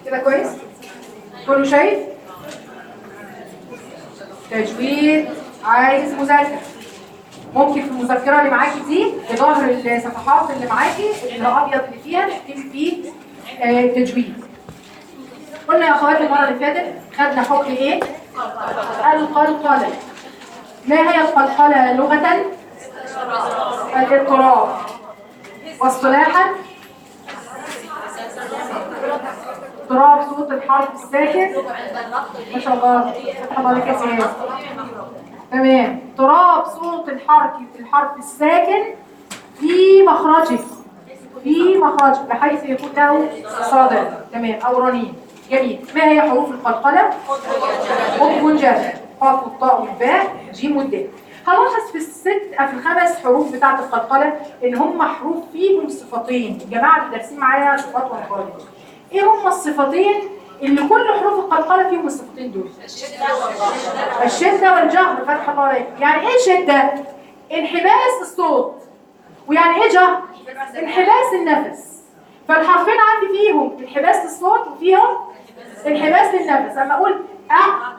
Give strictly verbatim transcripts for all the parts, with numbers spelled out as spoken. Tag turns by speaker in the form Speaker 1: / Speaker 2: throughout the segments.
Speaker 1: كده كويس؟ كله شايف؟ تجويد عايز مذاكرة. ممكن في المذكرة اللي معاكي دي بظهر الصفحات اللي معاكي الأبيض اللي فيها نكتب فيه آه تجويد. قلنا يا أخواتي المرة اللي فاتت خدنا حكم إيه؟ القلقلة. ما هي القلقلة لغة؟ الاضطراب. واصطلاحا اضطراب صوت الحرف الساكن. ما شاء الله فتح الله عليك يا سيدي. تمام. اضطراب صوت الحرف الحرف الساكن في مخرجه في مخرجه بحيث يكون له صادر. تمام. او رنين. جميل. ما هي حروف القلقلة؟ قطب منجذب. قاف والطاء والباء جيم والدال. هلاحظ في الست في الخمس حروف بتاعت القلقلة ان هم حروف فيهم صفتين. الجماعه اللي دارسين معايا صفات ومخارج. ايه هم الصفتين اللي كل حروف القلقلة فيهم الصفتين دول؟ الشدة والجهر. فتح الله عليك. يعني ايه شدة؟ انحباس الصوت. ويعني ايه جهر؟ انحباس النفس. فالحرفين عندي فيهم انحباس للصوت وفيهم انحباس للنفس. اما اقول أ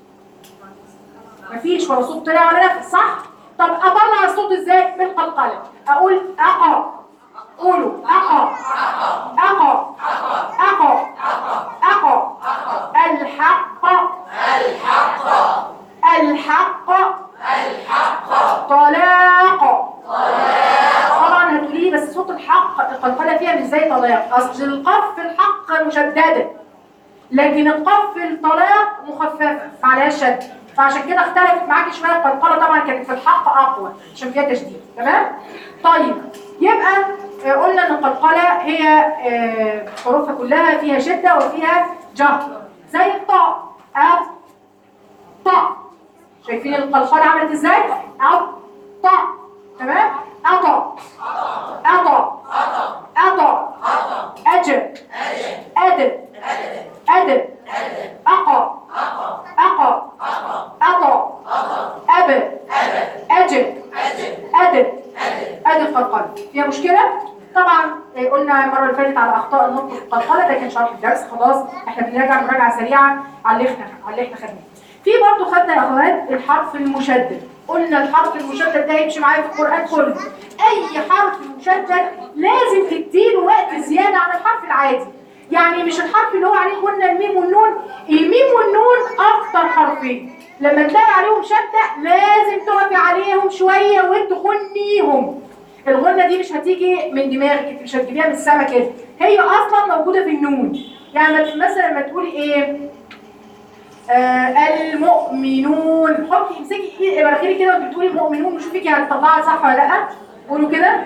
Speaker 1: مفيش ولا صوت طلع ولا نفس، صح؟ طب اطلع الصوت ازاي؟ بالقلقلة. اقول أقا. قولوا أقا أقا أقا أقا. الحق الحق الحق الحق. طلاق طلاق. طبعا هتقولي بس صوت الحق القلقلة فيها مش زي طلاق. اصل القاف في الحق مشددة لكن القاف في الطلاق مخففة معلهاش شد. فعشان كده اختلفت معاكي شويه. القلقله طبعا كانت في الحق اقوى عشان فيها تشديد. تمام؟ طيب يبقى قلنا ان القلقله هي حروفها كلها فيها شده وفيها جهر زي الطاء. أ طاء. شايفين القلقله عملت ازاي؟ أ طاء. تمام؟ أطا أطا أطا أجر أدب أدب أقا أقا أقا أب أجل أدب. أدي القلقلة فيها مشكلة؟ طبعا قلنا المرة اللي فاتت على أخطاء النطق في القلقلة. ده كان شرح الدرس. خلاص احنا بنراجع مراجعة سريعة على اللي احنا على اللي احنا خدناه. في برضه خدنا يا اخوات الحرف المشدد. قلنا الحرف المشدد ده يمشي معايا في القرآن كله. أي حرف مشدد لازم تديله وقت زيادة عن الحرف العادي. يعني مش الحرف اللي هو عليه قلنا الميم والنون. الميم والنون أكتر حرفين لما تلاقي عليهم شدة لازم تقفي عليهم شوية وتغنيهم. الغنة دي مش هتيجي من دماغك، مش هتجيبيها من السما كده. هي أصلا موجودة في النون. يعني مثلا لما تقولي إيه آه المؤمنون، حطي امسكي مناخيرك كده وانت بتقولي المؤمنون وشوفي هتطلعها صح ولا لا. قولوا كده.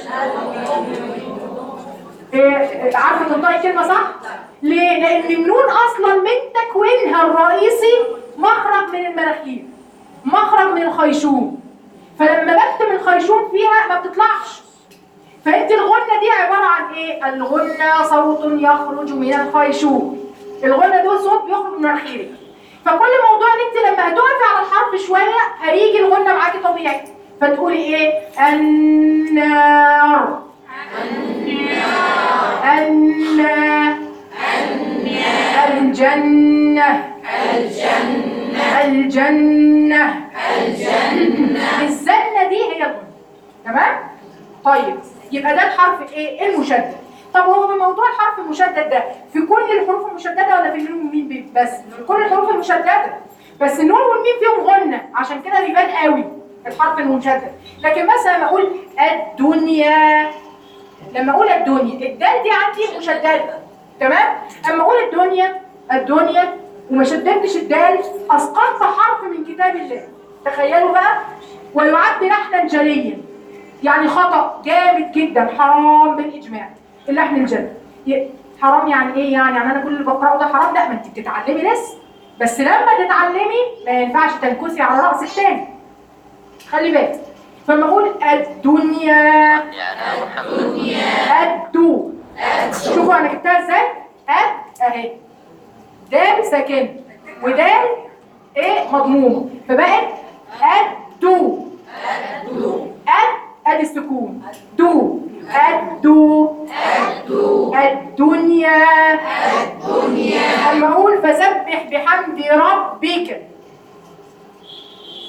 Speaker 1: إيه عارفه تنطقي الكلمه صح؟ ليه؟ لان النون اصلا من تكوينها الرئيسي مخرج من المناخير، مخرج من الخيشوم. فلما بكتم الخيشوم فيها ما بتطلعش. فانت الغنه دي عباره عن ايه؟ الغنه صوت يخرج من الخيشوم. الغنه دول صوت بيخرج من مناخيرك. فكل موضوع ان انت لما هتقفي على الحرف شويه هيجي الغنه معاكي طبيعي. فتقولي ايه؟ النار النار الجنة الجنة الجنة الجنة. الزنة دي هي الغنة. تمام؟ طيب يبقى ده الحرف الايه؟ المشدد. طب هو بموضوع الحرف المشدد ده في كل الحروف المشددة ولا في النون والميم بس؟ في كل الحروف المشددة. بس النون والميم فيهم غنة عشان كده بيبان قوي الحرف المشدد. لكن مثلا لما اقول الدنيا، لما اقول الدنيا الدال دي عندي مشدده. تمام؟ اما اقول الدنيا الدنيا وما شددتش الدال اسقطت حرف من كتاب الله. تخيلوا بقى. ويعد لحنا جليا. يعني خطأ جامد جدا حرام بالاجماع. اللحن الجلي حرام. يعني ايه يعني؟ يعني انا كل اللي بقراه ده حرام؟ لا، ما انت بتتعلمي لسه. بس لما تتعلمي ما ينفعش تنكسي على راس الثاني. خلي بالك. فلما اقول الدنيا الدو، شوفوا انا جبتها ازاي؟ اد اهي دال ساكنه ودال ايه مضمومه فبقت الدو. اد ادي السكون دو الدو الدنيا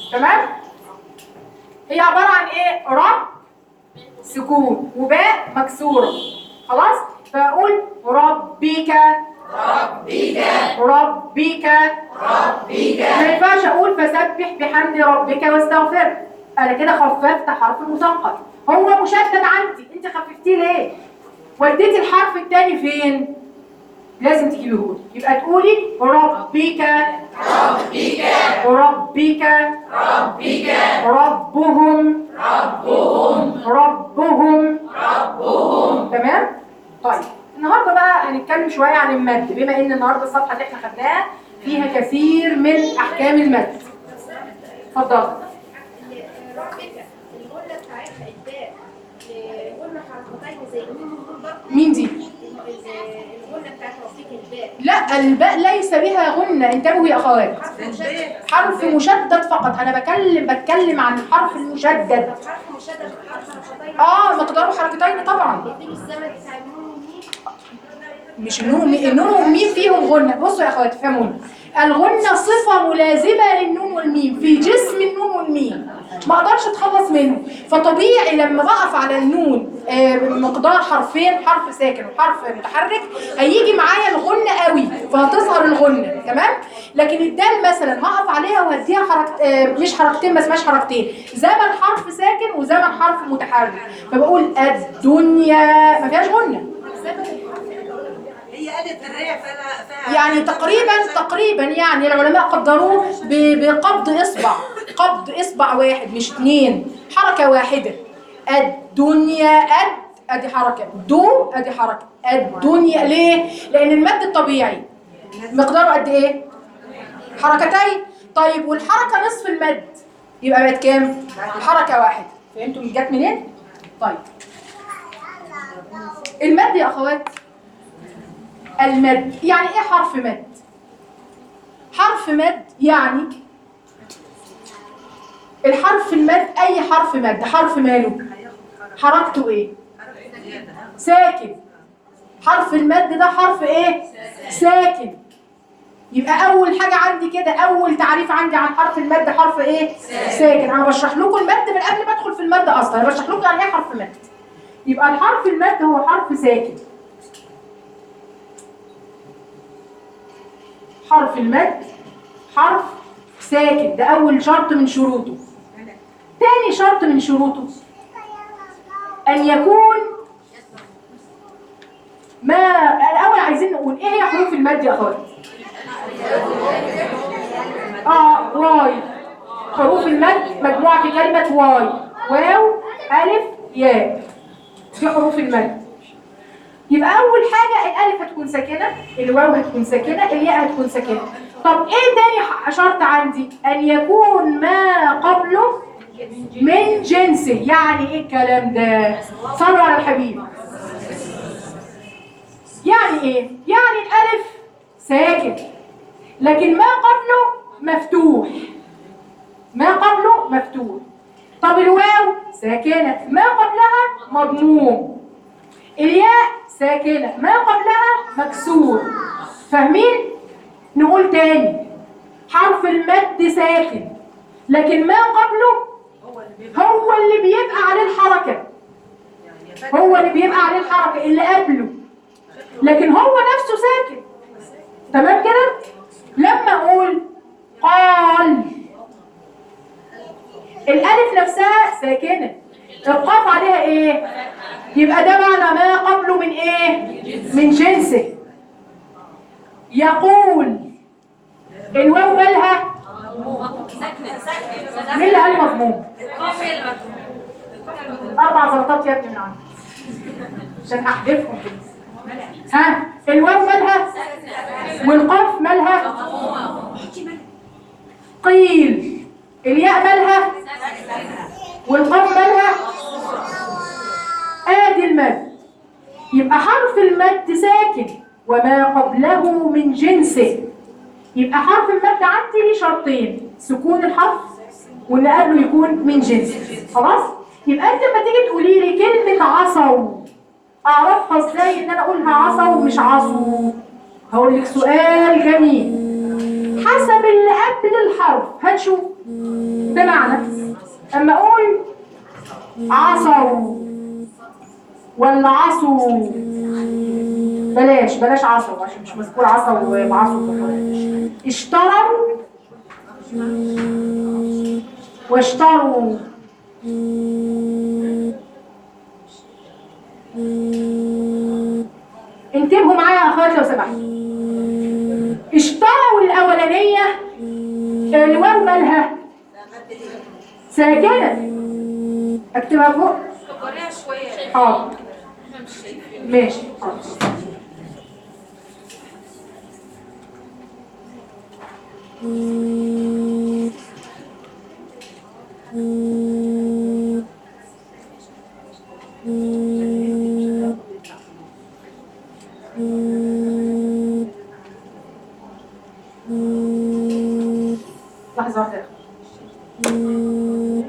Speaker 1: تمام؟ هي عباره عن ايه؟ رب سكون وباء مكسوره. خلاص؟ فاقول ربك ربك ربك ربك. ما ينفعش اقول فسبح بحمد ربك واستغفر، انا كده خففت حرف المثقل. هو مشدد عندي، انت خففتيه ليه؟ وديتي الحرف الثاني فين؟ لازم تجيبيه لي. يبقى تقولي ربك ربك ربك ربك ربهم ربهم ربهم ربهم. تمام؟ طيب النهارده بقى هنتكلم شويه عن المد، بما ان النهارده الصفحه اللي احنا خدناها فيها كثير من احكام المد. اتفضل.
Speaker 2: ربك الغنة بتاعتها الباء غنة حركتين زي الميم برضه.
Speaker 1: مين دي؟
Speaker 2: الغنة بتاعت ربك الباء.
Speaker 1: لا، الباء ليس بها غنة، انتبهوا يا اخوات. حرف مشدد فقط، انا بكلم بتكلم عن الحرف المشدد.
Speaker 2: حرف مشدد حرف حركتين.
Speaker 1: اه مقداره حركتين طبعا.
Speaker 2: يديله الزمن بتاع النون والميم.
Speaker 1: مش النون، النون والميم فيهم غنة. بصوا يا اخوات فهموني، الغنة صفة ملازمة للنون والميم في جسم النون والميم، ما اقدرش اتخلص منه. فطبيعي لما بقف على النون آه مقدار حرفين، حرف ساكن وحرف متحرك، هيجي معايا الغنة قوي فهتظهر الغنة. تمام؟ لكن الدال مثلا هقف عليها وهديها حركت آه مش حركتين، ما اسمهاش حركتين، زمن حرف ساكن وزمن حرف متحرك، فبقول الدنيا ما فيهاش غنة.
Speaker 3: هي قالت الريع فيها
Speaker 1: يعني تقريبا تقريبا يعني العلماء قدروه بقبض اصبع، قبض اصبع واحد مش اثنين، حركه واحده. الدنيا اد ادي حركه، دو ادي حركه. الدنيا ليه؟ لان المد الطبيعي مقداره قد ايه؟ حركتين. طيب والحركه نصف المد يبقى بقت كام؟ حركه واحده. فهمتوا جت منين؟ طيب المد يا اخوات، المد يعني ايه حرف مد؟ حرف مد يعني الحرف المد، اي حرف مد حرف ماله؟ حركته ايه؟ ساكن. حرف المد ده حرف ايه؟ ساكن. يبقى اول حاجه عندي كده، اول تعريف عندي عن حرف المد حرف ايه؟ ساكن. انا بشرح لكم المد من قبل ما ادخل في المد اصلا، انا بشرح لكم يعني ايه حرف مد. يبقى الحرف المد هو حرف ساكن. حرف المد حرف ساكن، ده أول شرط من شروطه. تاني شرط من شروطه أن يكون ما الأول عايزين نقول إيه هي حروف المد يا أخوات؟ آه واي. حروف المد مجموعة في كلمة واي، واو ألف ياء، دي حروف المد. يبقى أول حاجة الألف هتكون ساكنة، الواو هتكون ساكنة، الياء هتكون ساكنة. طب إيه تاني شرط عندي؟ أن يكون ما قبله من جنسه. يعني إيه الكلام ده؟ صلوا على الحبيب. يعني إيه؟ يعني الألف ساكن لكن ما قبله مفتوح، ما قبله مفتوح. طب الواو ساكنة ما قبلها مضموم، الياء ساكنة ما قبلها مكسور. فاهمين؟ نقول تاني، حرف المد ساكن لكن ما قبله هو اللي بيبقى عليه الحركة، هو اللي بيبقى عليه الحركة اللي قبله، لكن هو نفسه ساكن. تمام كده؟ لما أقول قال، الألف نفسها ساكنة، القاف عليها إيه؟ يبقى ده معنى ما قبله من إيه؟ من جنسه. يقول، الواو مالها؟ مين اللي قال مضموم؟ أربع غلطات يا ابني من عندي عشان أحذفهم كده. ها؟ الواو مالها؟ والقاف مالها؟ قيل. الياء مالها؟ والقاف مالها؟ آدي المد. يبقى حرف المد ساكن وما قبله من جنسه. يبقى حرف المد عندي ليه شرطين، سكون الحرف وان قبله يكون من جنسه. خلاص؟ يبقى انت لما تيجي تقولي لي كلمه عصوا اعرفها ازاي ان انا اقولها عصوا ومش عصوا؟ هقول لك سؤال جميل، حسب اللي قبل الحرف هنشوف. بمعنى اما اقول عصوا ولا عصوا، بلاش بلاش عصوا عشان مش مذكور عصوا وعصوا في القرآن. اشتروا واشتروا، انتبهوا معايا يا اخوات لو سمحتوا. اشتروا الاولانيه الوان مالها ساكنه، اكتبها فوق.
Speaker 3: كبريها شويه.
Speaker 1: حاضر ماشي حاضر. لحظة واحدة.